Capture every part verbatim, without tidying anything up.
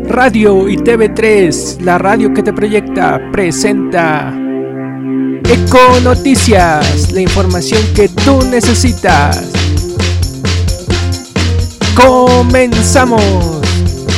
Radio y T V tres, la radio que te proyecta, presenta Eco Noticias, la información que tú necesitas. ¡Comenzamos!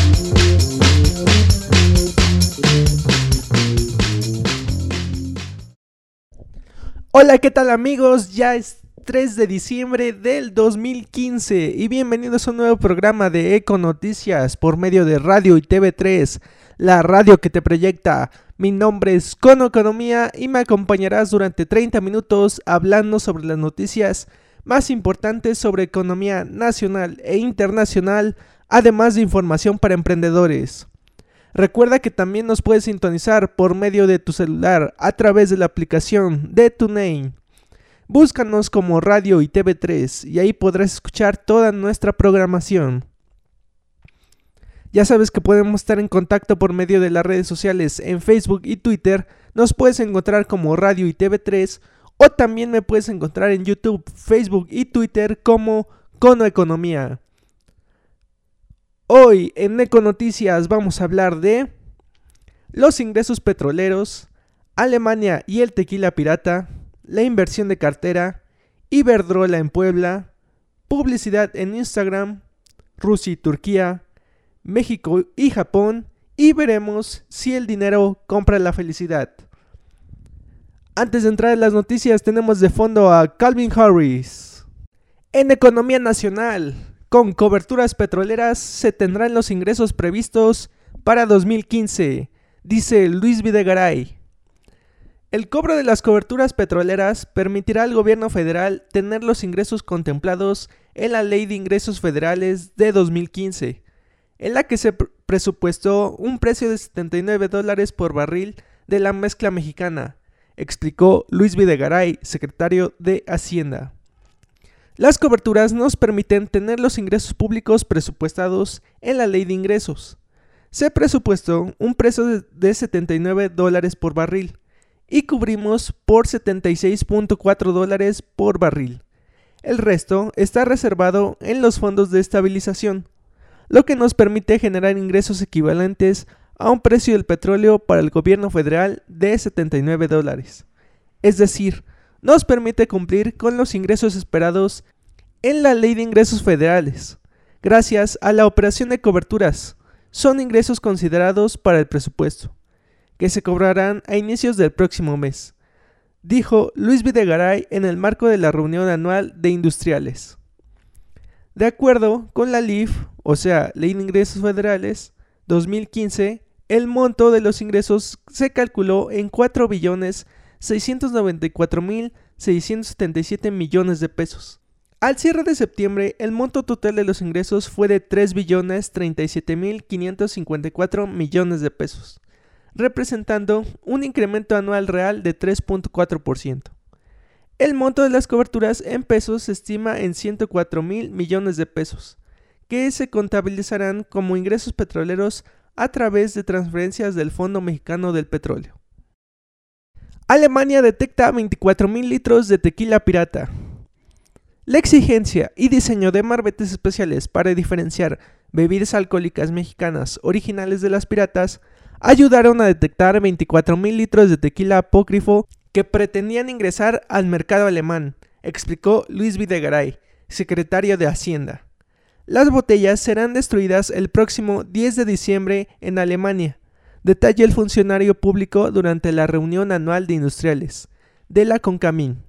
Hola, ¿qué tal amigos? Ya es tres de diciembre del dos mil quince y bienvenidos a un nuevo programa de Eco Noticias por medio de Radio y T V tres, la radio que te proyecta. Mi nombre es Cono Economía y me acompañarás durante treinta minutos hablando sobre las noticias más importantes sobre economía nacional e internacional, además de información para emprendedores. Recuerda que también nos puedes sintonizar por medio de tu celular a través de la aplicación de TuneIn. Búscanos como Radio y T V tres y ahí podrás escuchar toda nuestra programación. Ya sabes que podemos estar en contacto por medio de las redes sociales en Facebook y Twitter. Nos puedes encontrar como Radio y T V tres o también me puedes encontrar en YouTube, Facebook y Twitter como Cono Economía. Hoy en Eco Noticias vamos a hablar de los ingresos petroleros, Alemania y el tequila pirata, la inversión de cartera, Iberdrola en Puebla, publicidad en Instagram, Rusia y Turquía, México y Japón, y veremos si el dinero compra la felicidad. Antes de entrar en las noticias tenemos de fondo a Calvin Harris. En economía nacional, con coberturas petroleras se tendrán los ingresos previstos para dos mil quince, dice Luis Videgaray. El cobro de las coberturas petroleras permitirá al gobierno federal tener los ingresos contemplados en la Ley de Ingresos Federales de dos mil quince, en la que se presupuestó un precio de setenta y nueve dólares por barril de la mezcla mexicana, explicó Luis Videgaray, secretario de Hacienda. Las coberturas nos permiten tener los ingresos públicos presupuestados en la Ley de Ingresos. Se presupuestó un precio de, de setenta y nueve dólares por barril y cubrimos por setenta y seis punto cuatro dólares por barril. El resto está reservado en los fondos de estabilización, lo que nos permite generar ingresos equivalentes a un precio del petróleo para el gobierno federal de setenta y nueve dólares. Es decir, nos permite cumplir con los ingresos esperados en la Ley de Ingresos Federales. Gracias a la operación de coberturas, son ingresos considerados para el presupuesto, que se cobrarán a inicios del próximo mes, dijo Luis Videgaray en el marco de la reunión anual de industriales. De acuerdo con la L I F, o sea, Ley de Ingresos Federales dos mil quince, el monto de los ingresos se calculó en cuatro billones seiscientos noventa y cuatro mil seiscientos setenta y siete millones de pesos. Al cierre de septiembre, el monto total de los ingresos fue de tres billones treinta y siete mil quinientos cincuenta y cuatro millones de pesos, representando un incremento anual real de tres punto cuatro por ciento. El monto de las coberturas en pesos se estima en ciento cuatro mil millones de pesos, que se contabilizarán como ingresos petroleros a través de transferencias del Fondo Mexicano del Petróleo. Alemania detecta veinticuatro mil litros de tequila pirata. La exigencia y diseño de marbetes especiales para diferenciar bebidas alcohólicas mexicanas originales de las piratas ayudaron a detectar veinticuatro mil litros de tequila apócrifo que pretendían ingresar al mercado alemán, explicó Luis Videgaray, secretario de Hacienda. Las botellas serán destruidas el próximo diez de diciembre en Alemania, detalló el funcionario público durante la reunión anual de industriales de la CONCAMIN.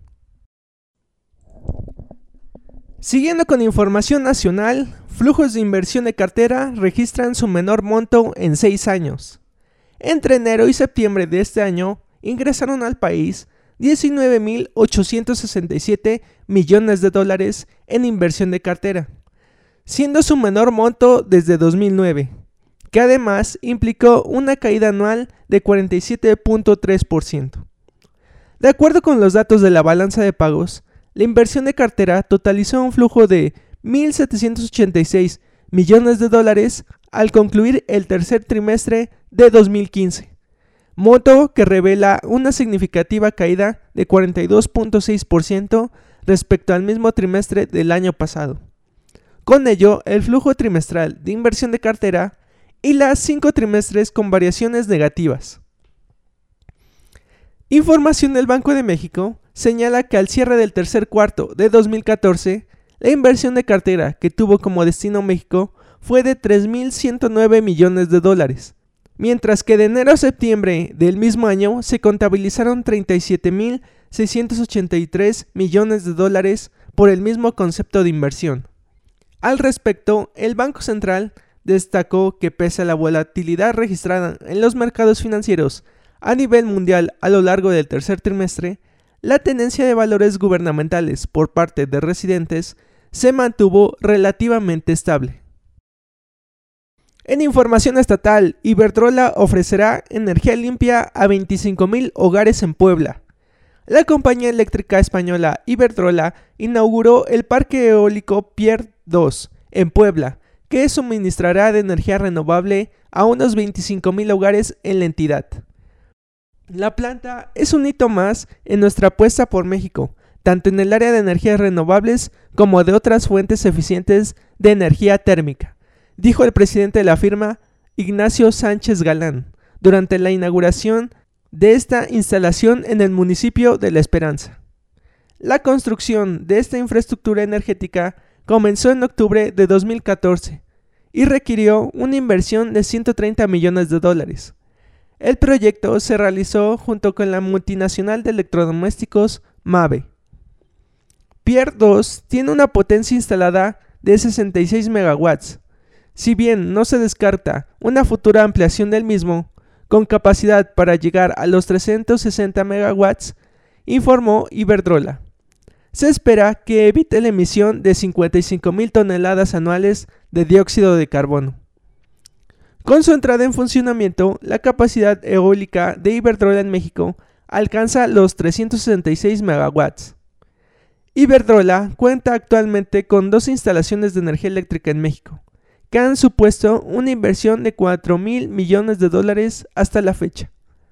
Siguiendo con información nacional, flujos de inversión de cartera registran su menor monto en seis años. Entre enero y septiembre de este año, ingresaron al país diecinueve mil ochocientos sesenta y siete millones de dólares en inversión de cartera, siendo su menor monto desde dos mil nueve, que además implicó una caída anual de cuarenta y siete punto tres por ciento. De acuerdo con los datos de la balanza de pagos, la inversión de cartera totalizó un flujo de mil setecientos ochenta y seis millones de dólares al concluir el tercer trimestre de dos mil quince, monto que revela una significativa caída de cuarenta y dos punto seis por ciento respecto al mismo trimestre del año pasado. Con ello, el flujo trimestral de inversión de cartera y las cinco trimestres con variaciones negativas. Información del Banco de México señala que al cierre del tercer cuarto de dos mil catorce, la inversión de cartera que tuvo como destino México fue de tres mil ciento nueve millones de dólares, mientras que de enero a septiembre del mismo año se contabilizaron treinta y siete mil seiscientos ochenta y tres millones de dólares por el mismo concepto de inversión. Al respecto, el Banco Central destacó que pese a la volatilidad registrada en los mercados financieros a nivel mundial a lo largo del tercer trimestre, la tendencia de valores gubernamentales por parte de residentes se mantuvo relativamente estable. En información estatal, Iberdrola ofrecerá energía limpia a veinticinco mil hogares en Puebla. La compañía eléctrica española Iberdrola inauguró el parque eólico Pier dos en Puebla, que suministrará de energía renovable a unos veinticinco mil hogares en la entidad. La planta es un hito más en nuestra apuesta por México, tanto en el área de energías renovables como de otras fuentes eficientes de energía térmica, dijo el presidente de la firma, Ignacio Sánchez Galán, durante la inauguración de esta instalación en el municipio de La Esperanza. La construcción de esta infraestructura energética comenzó en octubre de dos mil catorce y requirió una inversión de ciento treinta millones de dólares. El proyecto se realizó junto con la multinacional de electrodomésticos Mave. Pier dos tiene una potencia instalada de sesenta y seis megawatts, si bien no se descarta una futura ampliación del mismo, con capacidad para llegar a los trescientos sesenta megawatts, informó Iberdrola. Se espera que evite la emisión de cincuenta y cinco mil toneladas anuales de dióxido de carbono. Con su entrada en funcionamiento, la capacidad eólica de Iberdrola en México alcanza los trescientos sesenta y seis megawatts. Iberdrola cuenta actualmente con dos instalaciones de energía eléctrica en México, que han supuesto una inversión de cuatro mil millones de dólares hasta la fecha.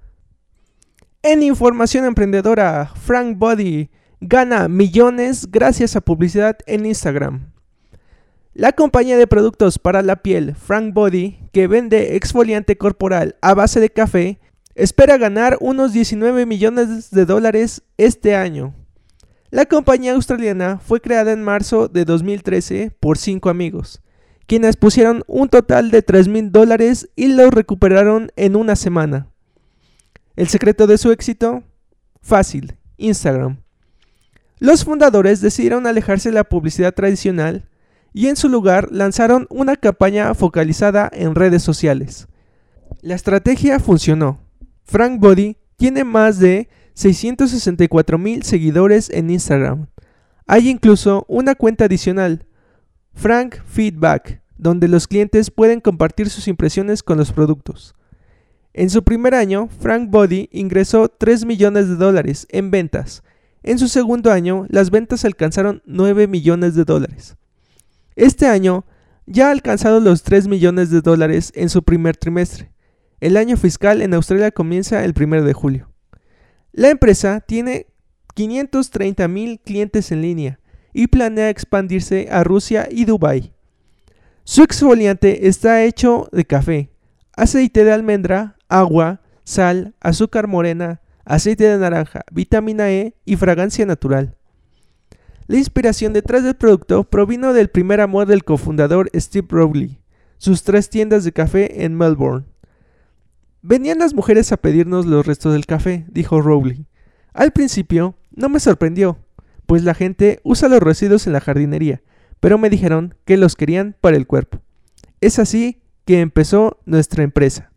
En información emprendedora, Frank Body gana millones gracias a publicidad en Instagram. La compañía de productos para la piel Frank Body, que vende exfoliante corporal a base de café, espera ganar unos diecinueve millones de dólares este año. La compañía australiana fue creada en marzo de dos mil trece por cinco amigos, quienes pusieron un total de tres mil dólares y lo recuperaron en una semana. ¿El secreto de su éxito? Fácil, Instagram. Los fundadores decidieron alejarse de la publicidad tradicional y en su lugar lanzaron una campaña focalizada en redes sociales. La estrategia funcionó. Frank Body tiene más de seiscientos sesenta y cuatro mil seguidores en Instagram. Hay incluso una cuenta adicional, Frank Feedback, donde los clientes pueden compartir sus impresiones con los productos. En su primer año, Frank Body ingresó tres millones de dólares en ventas. En su segundo año, las ventas alcanzaron nueve millones de dólares. Este año ya ha alcanzado los tres millones de dólares en su primer trimestre. El año fiscal en Australia comienza el primero de julio. La empresa tiene quinientos treinta mil clientes en línea y planea expandirse a Rusia y Dubái. Su exfoliante está hecho de café, aceite de almendra, agua, sal, azúcar morena, aceite de naranja, vitamina E y fragancia natural. La inspiración detrás del producto provino del primer amor del cofundador Steve Rowley, sus tres tiendas de café en Melbourne. Venían las mujeres a pedirnos los restos del café, dijo Rowley. Al principio no me sorprendió, pues la gente usa los residuos en la jardinería, pero me dijeron que los querían para el cuerpo. Es así que empezó nuestra empresa.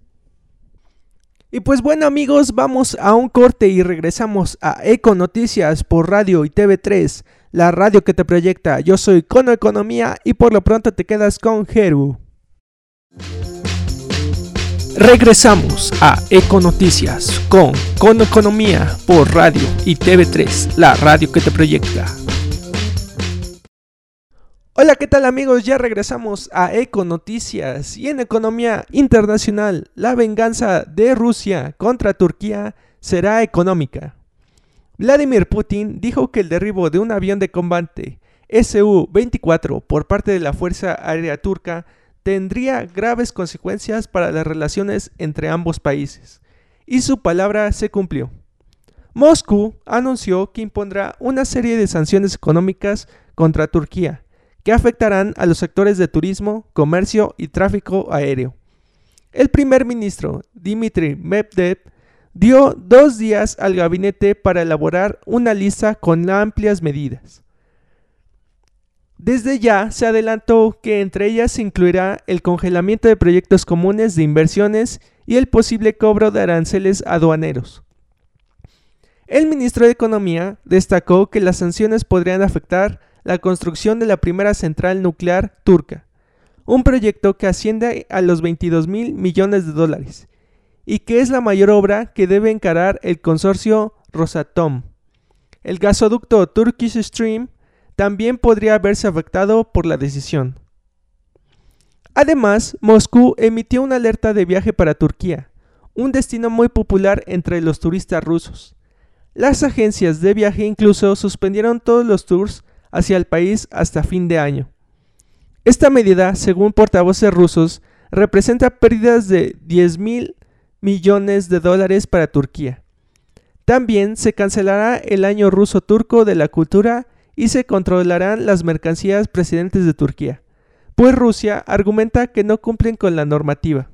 Y pues bueno amigos, vamos a un corte y regresamos a Eco Noticias por Radio y T V tres, la radio que te proyecta. Yo soy Cono Economía y por lo pronto te quedas con Jeru. Regresamos a Eco Noticias con Cono Economía por Radio y T V tres, la radio que te proyecta. Hola, ¿qué tal amigos? Ya regresamos a Eco Noticias y en economía internacional, la venganza de Rusia contra Turquía será económica. Vladimir Putin dijo que el derribo de un avión de combate S U veinticuatro por parte de la Fuerza Aérea Turca tendría graves consecuencias para las relaciones entre ambos países, y su palabra se cumplió. Moscú anunció que impondrá una serie de sanciones económicas contra Turquía, que afectarán a los sectores de turismo, comercio y tráfico aéreo. El primer ministro, Dmitry Medvedev, dio dos días al gabinete para elaborar una lista con amplias medidas. Desde ya se adelantó que entre ellas se incluirá el congelamiento de proyectos comunes de inversiones y el posible cobro de aranceles aduaneros. El ministro de Economía destacó que las sanciones podrían afectar la construcción de la primera central nuclear turca, un proyecto que asciende a los veintidós mil millones de dólares y que es la mayor obra que debe encarar el consorcio Rosatom. El gasoducto Turkish Stream también podría verse afectado por la decisión. Además, Moscú emitió una alerta de viaje para Turquía, un destino muy popular entre los turistas rusos. Las agencias de viaje incluso suspendieron todos los tours hacia el país hasta fin de año. Esta medida, según portavoces rusos, representa pérdidas de diez mil millones de dólares para Turquía. También se cancelará el año ruso-turco de la cultura y se controlarán las mercancías procedentes de Turquía, pues Rusia argumenta que no cumplen con la normativa.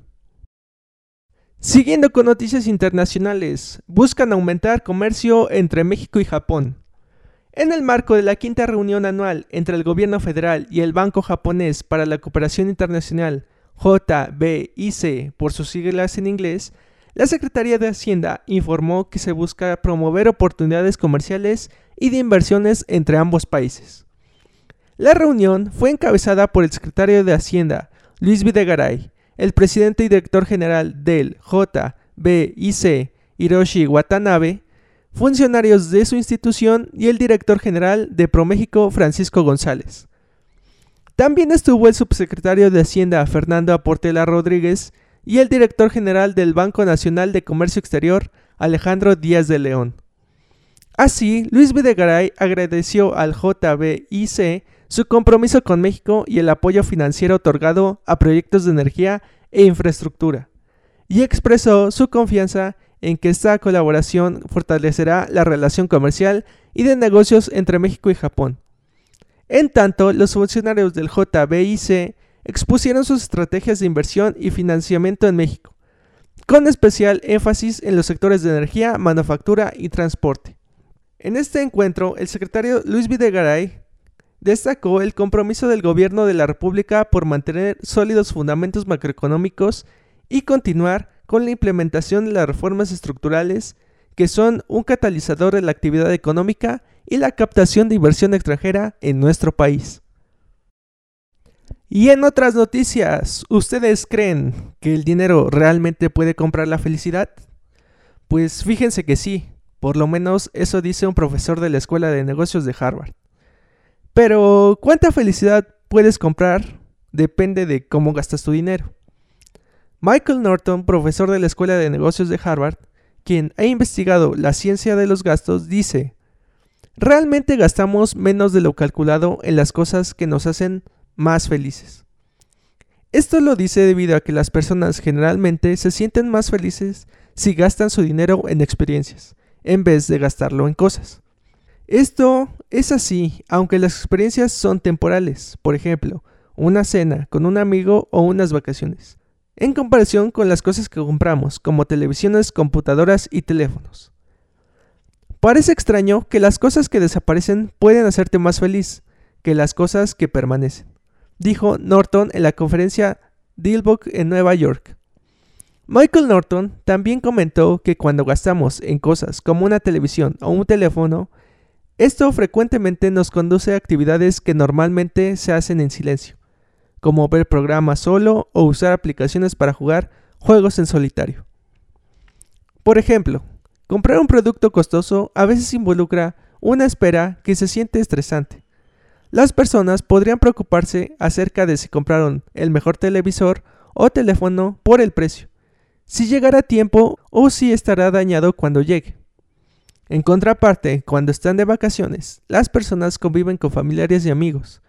Siguiendo con noticias internacionales, buscan aumentar comercio entre México y Japón. En el marco de la quinta reunión anual entre el gobierno federal y el Banco Japonés para la Cooperación Internacional, J B I C por sus siglas en inglés, la Secretaría de Hacienda informó que se busca promover oportunidades comerciales y de inversiones entre ambos países. La reunión fue encabezada por el secretario de Hacienda, Luis Videgaray, el presidente y director general del J B I C, Hiroshi Watanabe, funcionarios de su institución y el director general de ProMéxico, Francisco González. También estuvo el subsecretario de Hacienda, Fernando Aportela Rodríguez, y el director general del Banco Nacional de Comercio Exterior, Alejandro Díaz de León. Así, Luis Videgaray agradeció al J B I C su compromiso con México y el apoyo financiero otorgado a proyectos de energía e infraestructura, y expresó su confianza en que esta colaboración fortalecerá la relación comercial y de negocios entre México y Japón. En tanto, los funcionarios del J B I C expusieron sus estrategias de inversión y financiamiento en México, con especial énfasis en los sectores de energía, manufactura y transporte. En este encuentro, el secretario Luis Videgaray destacó el compromiso del gobierno de la República por mantener sólidos fundamentos macroeconómicos y continuar con la implementación de las reformas estructurales que son un catalizador de la actividad económica y la captación de inversión extranjera en nuestro país. Y en otras noticias, ¿ustedes creen que el dinero realmente puede comprar la felicidad? Pues fíjense que sí, por lo menos eso dice un profesor de la Escuela de Negocios de Harvard. Pero, ¿cuánta felicidad puedes comprar? Depende de cómo gastas tu dinero. Michael Norton, profesor de la Escuela de Negocios de Harvard, quien ha investigado la ciencia de los gastos, dice: realmente gastamos menos de lo calculado en las cosas que nos hacen más felices. Esto lo dice debido a que las personas generalmente se sienten más felices si gastan su dinero en experiencias, en vez de gastarlo en cosas. Esto es así, aunque las experiencias son temporales, por ejemplo, una cena con un amigo o unas vacaciones, en comparación con las cosas que compramos, como televisiones, computadoras y teléfonos. Parece extraño que las cosas que desaparecen pueden hacerte más feliz que las cosas que permanecen, dijo Norton en la conferencia Dealbook en Nueva York. Michael Norton también comentó que cuando gastamos en cosas como una televisión o un teléfono, esto frecuentemente nos conduce a actividades que normalmente se hacen en silencio, como ver programas solo o usar aplicaciones para jugar juegos en solitario. Por ejemplo, comprar un producto costoso a veces involucra una espera que se siente estresante. Las personas podrían preocuparse acerca de si compraron el mejor televisor o teléfono por el precio, si llegará a tiempo o si estará dañado cuando llegue. En contraparte, cuando están de vacaciones, las personas conviven con familiares y amigos,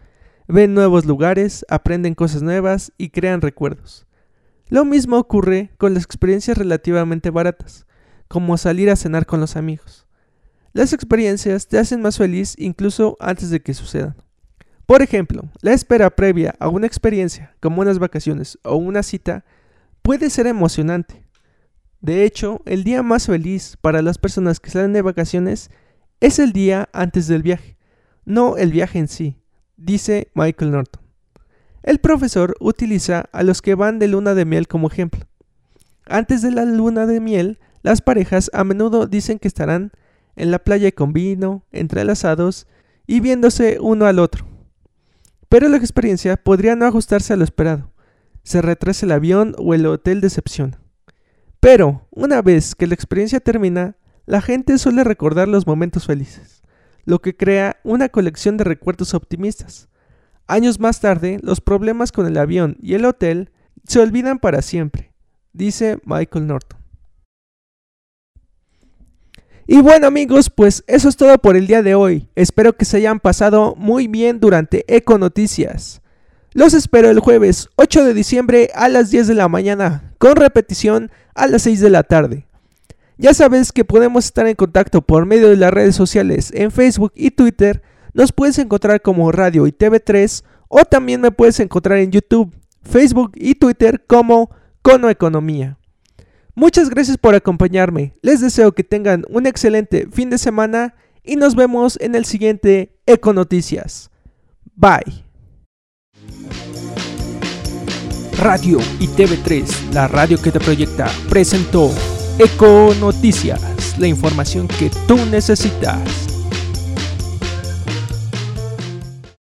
ven nuevos lugares, aprenden cosas nuevas y crean recuerdos. Lo mismo ocurre con las experiencias relativamente baratas, como salir a cenar con los amigos. Las experiencias te hacen más feliz incluso antes de que sucedan. Por ejemplo, la espera previa a una experiencia, como unas vacaciones o una cita, puede ser emocionante. De hecho, el día más feliz para las personas que salen de vacaciones es el día antes del viaje, no el viaje en sí, dice Michael Norton. El profesor utiliza a los que van de luna de miel como ejemplo. Antes de la luna de miel, las parejas a menudo dicen que estarán en la playa con vino, entrelazados y viéndose uno al otro. Pero la experiencia podría no ajustarse a lo esperado. Se retrasa el avión o el hotel decepciona. Pero, una vez que la experiencia termina, la gente suele recordar los momentos felices, lo que crea una colección de recuerdos optimistas. Años más tarde, los problemas con el avión y el hotel se olvidan para siempre, dice Michael Norton. Y bueno amigos, pues eso es todo por el día de hoy. Espero que se hayan pasado muy bien durante Eco Noticias. Los espero el jueves ocho de diciembre a las diez de la mañana, con repetición a las seis de la tarde. Ya sabes que podemos estar en contacto por medio de las redes sociales en Facebook y Twitter. Nos puedes encontrar como Radio y T V tres o también me puedes encontrar en YouTube, Facebook y Twitter como Cono Economía. Muchas gracias por acompañarme. Les deseo que tengan un excelente fin de semana y nos vemos en el siguiente Eco Noticias. Bye. Radio y T V tres, la radio que te proyecta, presentó Eco Noticias, la información que tú necesitas.